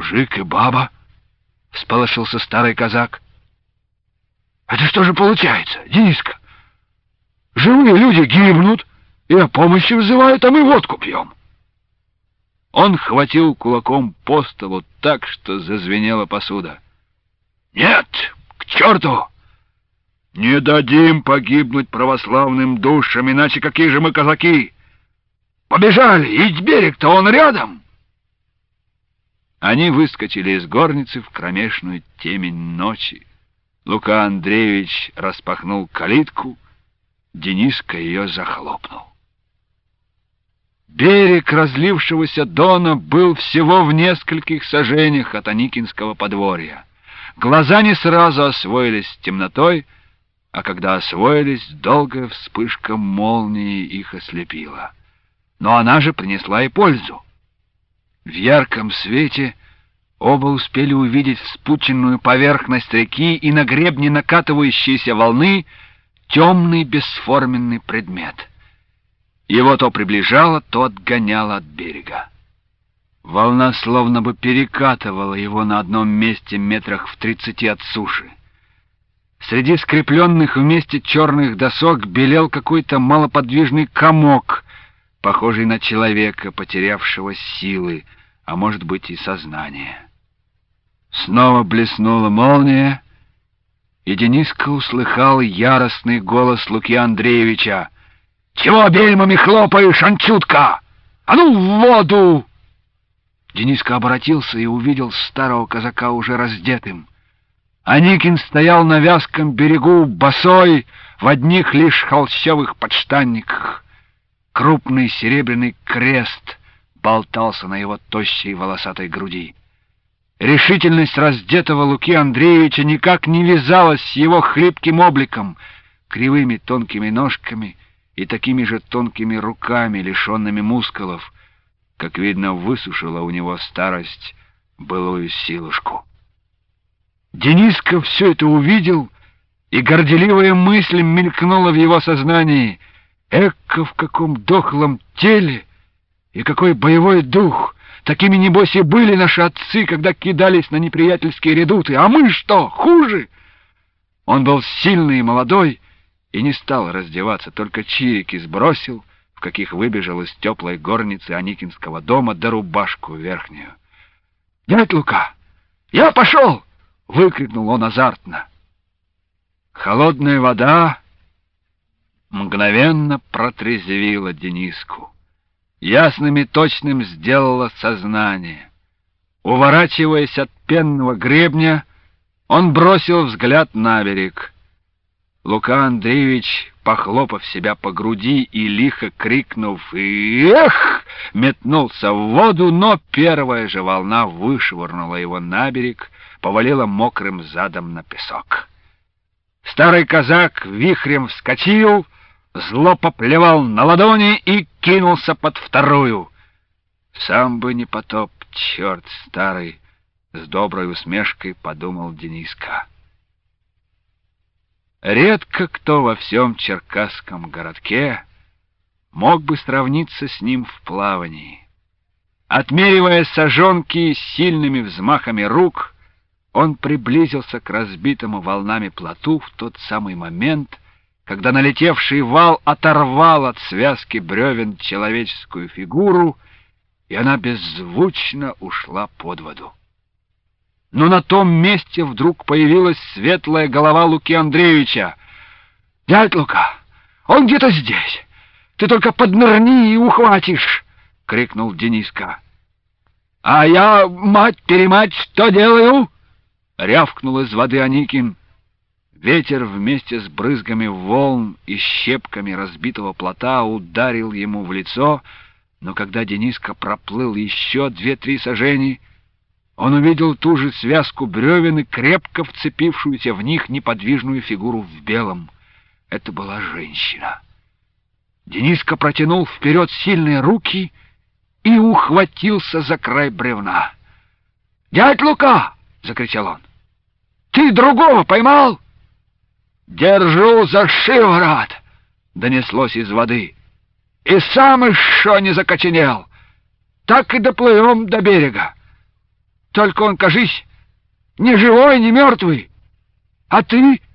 мужик и баба, — всполошился старый казак. Это что же получается, Дениска? Живые люди гибнут и о помощи взывают, а мы водку пьем. Он хватил кулаком по столу так, что зазвенела посуда. Нет, к черту! Не дадим погибнуть православным душам, иначе какие же мы казаки? Побежали, ведь берег-то он рядом. Они выскочили из горницы в кромешную темень ночи. Лука Андреевич распахнул калитку, Дениска ее захлопнул. Берег разлившегося Дона был всего в нескольких саженях от Аникинского подворья. Глаза не сразу освоились с темнотой, а когда освоились, долгая вспышка молнии их ослепила. Но она же принесла и пользу. В ярком свете оба успели увидеть вспученную поверхность реки и на гребне накатывающейся волны темный бесформенный предмет. Его то приближало, то отгоняло от берега. Волна словно бы перекатывала его на одном месте метрах в 30 от суши. Среди скрепленных вместе черных досок белел какой-то малоподвижный комок, похожий на человека, потерявшего силы, а может быть и сознание. Снова блеснула молния, и Дениска услыхал яростный голос Луки Андреевича. «Чего бельмами хлопаешь, анчутка? А ну в воду!» Дениска обратился и увидел старого казака уже раздетым. Аникин стоял на вязком берегу, босой, в одних лишь холщовых подштанниках. Крупный серебряный крест болтался на его тощей волосатой груди. Решительность раздетого Луки Андреевича никак не вязалась с его хлипким обликом, кривыми тонкими ножками и такими же тонкими руками, лишенными мускулов. Как видно, высушила у него старость былую силушку. Дениска все это увидел, и горделивая мысль мелькнула в его сознании. Эка в каком дохлом теле и какой боевой дух! Такими, небось, и были наши отцы, когда кидались на неприятельские редуты. А мы что, хуже? Он был сильный и молодой, и не стал раздеваться, только чирики сбросил, в каких выбежал из теплой горницы Аникинского дома, да рубашку верхнюю. «Дядь Лука, я пошел!» — выкрикнул он азартно. Холодная вода мгновенно протрезвила Дениску. Ясным и точным сделала сознание. Уворачиваясь от пенного гребня, он бросил взгляд на берег. Лука Андреевич, похлопав себя по груди и лихо крикнув «Эх!», метнулся в воду, но первая же волна вышвырнула его на берег, повалила мокрым задом на песок. Старый казак вихрем вскочил, зло поплевал на ладони и кинулся под вторую. «Сам бы не потоп, черт старый!» — с доброй усмешкой подумал Дениска. Редко кто во всем черкасском городке мог бы сравниться с ним в плавании. Отмеривая сажонки сильными взмахами рук, он приблизился к разбитому волнами плоту в тот самый момент, когда налетевший вал оторвал от связки бревен человеческую фигуру, и она беззвучно ушла под воду. Но на том месте вдруг появилась светлая голова Луки Андреевича. «Дядь Лука, он где-то здесь! Ты только поднырни и ухватишь!» — крикнул Дениска. «А я, мать-перемать, что делаю?» — рявкнул из воды Аникин. Ветер вместе с брызгами волн и щепками разбитого плота ударил ему в лицо, но когда Дениска проплыл еще 2-3 сажени, он увидел ту же связку бревен и крепко вцепившуюся в них неподвижную фигуру в белом. Это была женщина. Дениска протянул вперед сильные руки и ухватился за край бревна. «Дядь Лука!» — закричал он. «Ты другого поймал?» «Держу за шиворот!» — донеслось из воды. «И сам еще не закоченел. Так и доплывем до берега. Только он, кажись, не живой, не мертвый. А ты?